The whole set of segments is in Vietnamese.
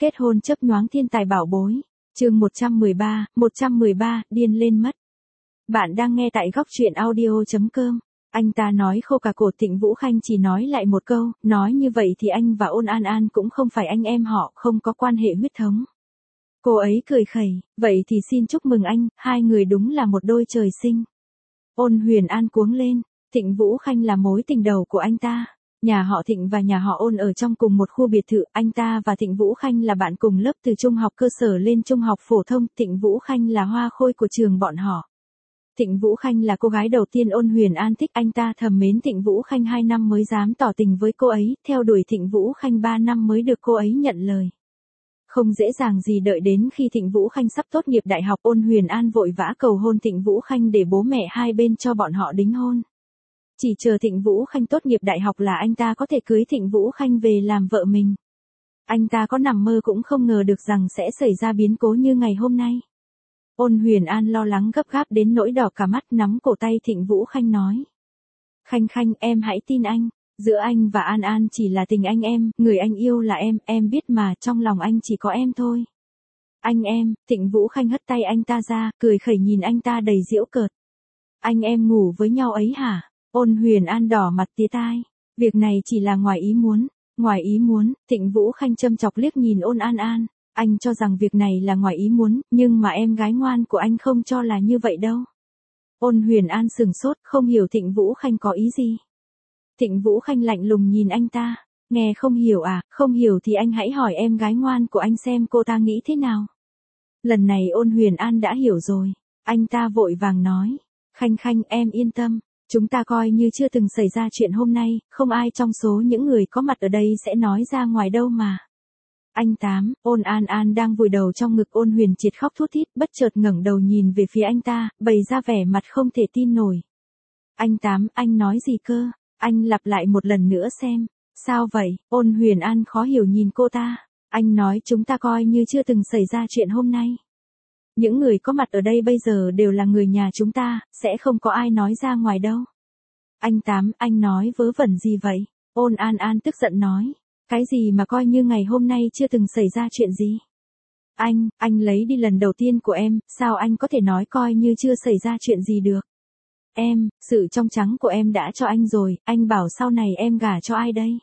Kết hôn chớp nhoáng thiên tài bảo bối. Chương 113, điên lên mất. Bạn đang nghe tại góc truyện audio.com. Anh ta nói khô cả cổ. Thịnh Vũ Khanh chỉ nói lại một câu, nói như vậy thì anh và Ôn An An cũng không phải anh em họ, không có quan hệ huyết thống. Cô ấy cười khẩy, vậy thì xin chúc mừng anh, hai người đúng là một đôi trời sinh. Ôn Huyền An cuống lên, Thịnh Vũ Khanh là mối tình đầu của anh ta. Nhà họ Thịnh và nhà họ Ôn ở trong cùng một khu biệt thự, anh ta và Thịnh Vũ Khanh là bạn cùng lớp từ trung học cơ sở lên trung học phổ thông, Thịnh Vũ Khanh là hoa khôi của trường bọn họ. Thịnh Vũ Khanh là cô gái đầu tiên Ôn Huyền An thích, anh ta thầm mến Thịnh Vũ Khanh 2 năm mới dám tỏ tình với cô ấy, theo đuổi Thịnh Vũ Khanh 3 năm mới được cô ấy nhận lời. Không dễ dàng gì, đợi đến khi Thịnh Vũ Khanh sắp tốt nghiệp đại học, Ôn Huyền An vội vã cầu hôn Thịnh Vũ Khanh để bố mẹ hai bên cho bọn họ đính hôn. Chỉ chờ Thịnh Vũ Khanh tốt nghiệp đại học là anh ta có thể cưới Thịnh Vũ Khanh về làm vợ mình. Anh ta có nằm mơ cũng không ngờ được rằng sẽ xảy ra biến cố như ngày hôm nay. Ôn Huyền An lo lắng gấp gáp đến nỗi đỏ cả mắt, nắm cổ tay Thịnh Vũ Khanh nói. Khanh Khanh, em hãy tin anh, giữa anh và An An chỉ là tình anh em, người anh yêu là em biết mà, trong lòng anh chỉ có em thôi. Anh em, Thịnh Vũ Khanh hất tay anh ta ra, cười khẩy nhìn anh ta đầy giễu cợt. Anh em ngủ với nhau ấy hả? Ôn Huyền An đỏ mặt tía tai. Việc này chỉ là ngoài ý muốn. Ngoài ý muốn, Thịnh Vũ Khanh châm chọc liếc nhìn Ôn An An. Anh cho rằng việc này là ngoài ý muốn, nhưng mà em gái ngoan của anh không cho là như vậy đâu. Ôn Huyền An sừng sốt, không hiểu Thịnh Vũ Khanh có ý gì. Thịnh Vũ Khanh lạnh lùng nhìn anh ta. Nghe không hiểu à, không hiểu thì anh hãy hỏi em gái ngoan của anh xem cô ta nghĩ thế nào. Lần này Ôn Huyền An đã hiểu rồi. Anh ta vội vàng nói. Khanh Khanh, em yên tâm. Chúng ta coi như chưa từng xảy ra chuyện hôm nay, không ai trong số những người có mặt ở đây sẽ nói ra ngoài đâu mà. Anh Tám, Ôn An An đang vùi đầu trong ngực Ôn Huyền Triệt khóc thút thít, bất chợt ngẩng đầu nhìn về phía anh ta, bày ra vẻ mặt không thể tin nổi. Anh Tám, anh nói gì cơ? Anh lặp lại một lần nữa xem. Sao vậy? Ôn Huyền An khó hiểu nhìn cô ta. Anh nói chúng ta coi như chưa từng xảy ra chuyện hôm nay. Những người có mặt ở đây bây giờ đều là người nhà chúng ta, sẽ không có ai nói ra ngoài đâu. Anh Tám, anh nói vớ vẩn gì vậy? Ôn An An tức giận nói. Cái gì mà coi như ngày hôm nay chưa từng xảy ra chuyện gì? Anh lấy đi lần đầu tiên của em, sao anh có thể nói coi như chưa xảy ra chuyện gì được? Sự trong trắng của em đã cho anh rồi, anh bảo sau này em gả cho ai đây?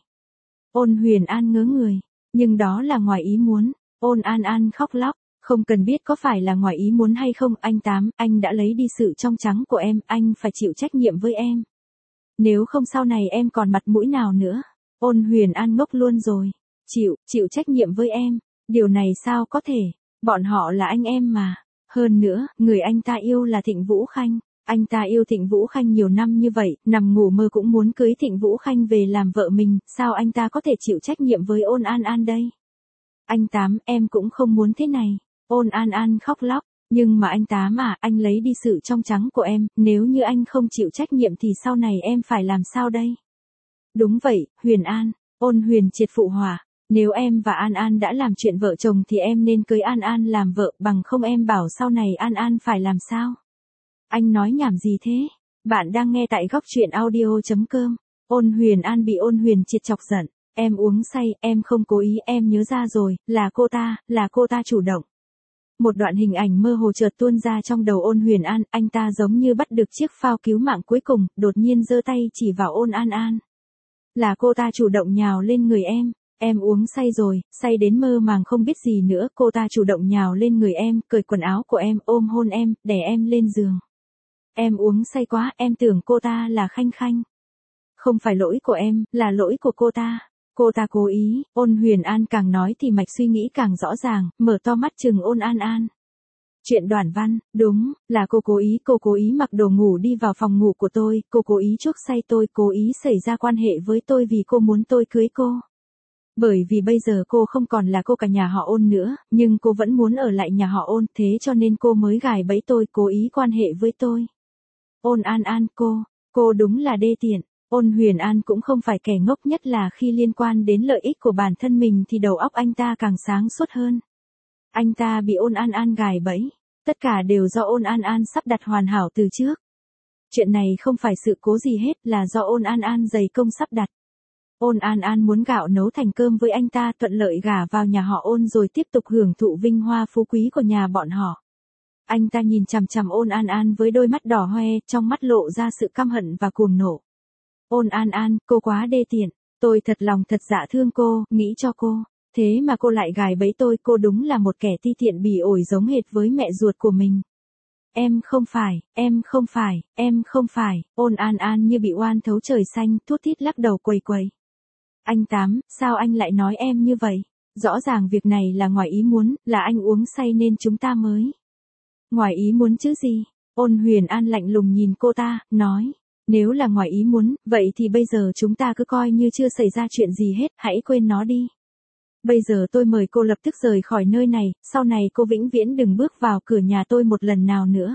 Ôn Huyền An ngớ người, nhưng đó là ngoài ý muốn. Ôn An An khóc lóc. Không cần biết có phải là ngoài ý muốn hay không, anh Tám, anh đã lấy đi sự trong trắng của em, anh phải chịu trách nhiệm với em. Nếu không sau này em còn mặt mũi nào nữa? Ôn Huyền An ngốc luôn rồi. Chịu trách nhiệm với em. Điều này sao có thể? Bọn họ là anh em mà. Hơn nữa, người anh ta yêu là Thịnh Vũ Khanh. Anh ta yêu Thịnh Vũ Khanh nhiều năm như vậy, nằm ngủ mơ cũng muốn cưới Thịnh Vũ Khanh về làm vợ mình, sao anh ta có thể chịu trách nhiệm với Ôn An An đây? Anh Tám, em cũng không muốn thế này. Ôn An An khóc lóc, nhưng mà anh Tám à, anh lấy đi sự trong trắng của em, nếu như anh không chịu trách nhiệm thì sau này em phải làm sao đây? Đúng vậy, Huyền An, Ôn Huyền Triệt phụ họa, nếu em và An An đã làm chuyện vợ chồng thì em nên cưới An An làm vợ, bằng không em bảo sau này An An phải làm sao? Anh nói nhảm gì thế? Bạn đang nghe tại góc truyện audio.com. Ôn Huyền An bị Ôn Huyền Triệt chọc giận. Em uống say, em không cố ý, em nhớ ra rồi, là cô ta chủ động. Một đoạn hình ảnh mơ hồ chợt tuôn ra trong đầu Ôn Huyền An, anh ta giống như bắt được chiếc phao cứu mạng cuối cùng, đột nhiên giơ tay chỉ vào Ôn An An. Là cô ta chủ động nhào lên người em uống say rồi, say đến mơ màng không biết gì nữa, cô ta chủ động nhào lên người em, cởi quần áo của em, ôm hôn em, đè em lên giường. Em uống say quá, em tưởng cô ta là Khanh Khanh. Không phải lỗi của em, là lỗi của cô ta. Cô ta cố ý. Ôn Huyền An càng nói thì mạch suy nghĩ càng rõ ràng, mở to mắt chừng Ôn An An. Chuyện Đoản Văn, đúng, là cô cố ý mặc đồ ngủ đi vào phòng ngủ của tôi, cô cố ý chuốc say tôi, cố ý xảy ra quan hệ với tôi vì cô muốn tôi cưới cô. Bởi vì bây giờ cô không còn là cô cả nhà họ Ôn nữa, nhưng cô vẫn muốn ở lại nhà họ Ôn, thế cho nên cô mới gài bẫy tôi, cố ý quan hệ với tôi. Ôn An An, cô đúng là đê tiện. Ôn Huyền An cũng không phải kẻ ngốc, nhất là khi liên quan đến lợi ích của bản thân mình thì đầu óc anh ta càng sáng suốt hơn. Anh ta bị Ôn An An gài bẫy, tất cả đều do Ôn An An sắp đặt hoàn hảo từ trước. Chuyện này không phải sự cố gì hết, là do Ôn An An dày công sắp đặt. Ôn An An muốn gạo nấu thành cơm với anh ta, thuận lợi gả vào nhà họ Ôn rồi tiếp tục hưởng thụ vinh hoa phú quý của nhà bọn họ. Anh ta nhìn chằm chằm Ôn An An với đôi mắt đỏ hoe, trong mắt lộ ra sự căm hận và cuồng nộ. Ôn An An, cô quá đê tiện. Tôi thật lòng thật dạ thương cô, nghĩ cho cô. Thế mà cô lại gài bẫy tôi, cô đúng là một kẻ ti tiện bỉ ổi giống hệt với mẹ ruột của mình. Em không phải, em không phải, em không phải. Ôn An An như bị oan thấu trời xanh, thút thít lắc đầu quầy quầy. Anh Tám, sao anh lại nói em như vậy? Rõ ràng việc này là ngoài ý muốn, là anh uống say nên chúng ta mới. Ngoài ý muốn chứ gì? Ôn Huyền An lạnh lùng nhìn cô ta, nói. Nếu là ngoài ý muốn, vậy thì bây giờ chúng ta cứ coi như chưa xảy ra chuyện gì hết, hãy quên nó đi. Bây giờ tôi mời cô lập tức rời khỏi nơi này, sau này cô vĩnh viễn đừng bước vào cửa nhà tôi một lần nào nữa.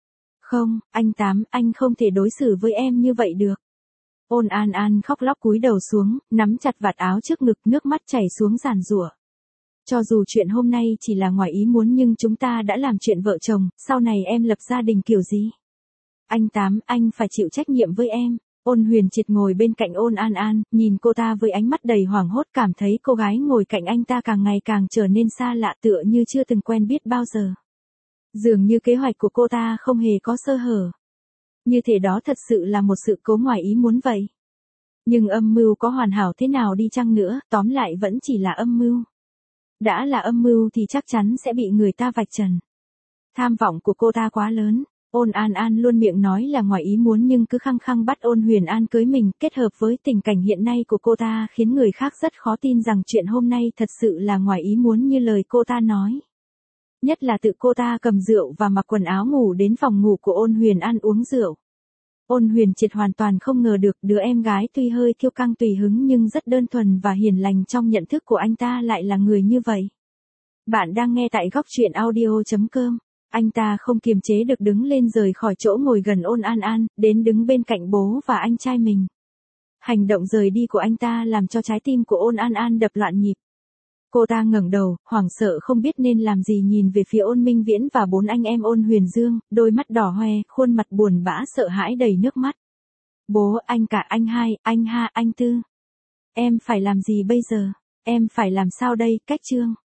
Không, anh Tám, anh không thể đối xử với em như vậy được. Ôn An An khóc lóc cúi đầu xuống, nắm chặt vạt áo trước ngực, nước mắt chảy xuống giàn giụa. Cho dù chuyện hôm nay chỉ là ngoài ý muốn nhưng chúng ta đã làm chuyện vợ chồng, sau này em lập gia đình kiểu gì? Anh Tám, anh phải chịu trách nhiệm với em. Ôn Huyền Triệt ngồi bên cạnh Ôn An An, nhìn cô ta với ánh mắt đầy hoảng hốt, cảm thấy cô gái ngồi cạnh anh ta càng ngày càng trở nên xa lạ, tựa như chưa từng quen biết bao giờ. Dường như kế hoạch của cô ta không hề có sơ hở. Như thể đó thật sự là một sự cố ngoài ý muốn vậy. Nhưng âm mưu có hoàn hảo thế nào đi chăng nữa, tóm lại vẫn chỉ là âm mưu. Đã là âm mưu thì chắc chắn sẽ bị người ta vạch trần. Tham vọng của cô ta quá lớn. Ôn An An luôn miệng nói là ngoài ý muốn nhưng cứ khăng khăng bắt Ôn Huyền An cưới mình, kết hợp với tình cảnh hiện nay của cô ta khiến người khác rất khó tin rằng chuyện hôm nay thật sự là ngoài ý muốn như lời cô ta nói. Nhất là tự cô ta cầm rượu và mặc quần áo ngủ đến phòng ngủ của Ôn Huyền An uống rượu. Ôn Huyền Triệt hoàn toàn không ngờ được đứa em gái tuy hơi kiêu căng tùy hứng nhưng rất đơn thuần và hiền lành trong nhận thức của anh ta lại là người như vậy. Bạn đang nghe tại góc truyện audio.com. Anh ta không kiềm chế được đứng lên rời khỏi chỗ ngồi gần Ôn An An, đến đứng bên cạnh bố và anh trai mình. Hành động rời đi của anh ta làm cho trái tim của Ôn An An đập loạn nhịp. Cô ta ngẩng đầu, hoảng sợ không biết nên làm gì nhìn về phía Ôn Minh Viễn và bốn anh em Ôn Huyền Dương, đôi mắt đỏ hoe, khuôn mặt buồn bã sợ hãi đầy nước mắt. Bố, anh cả, anh hai, anh ha, anh tư. Em phải làm gì bây giờ? Em phải làm sao đây, Cách Trương?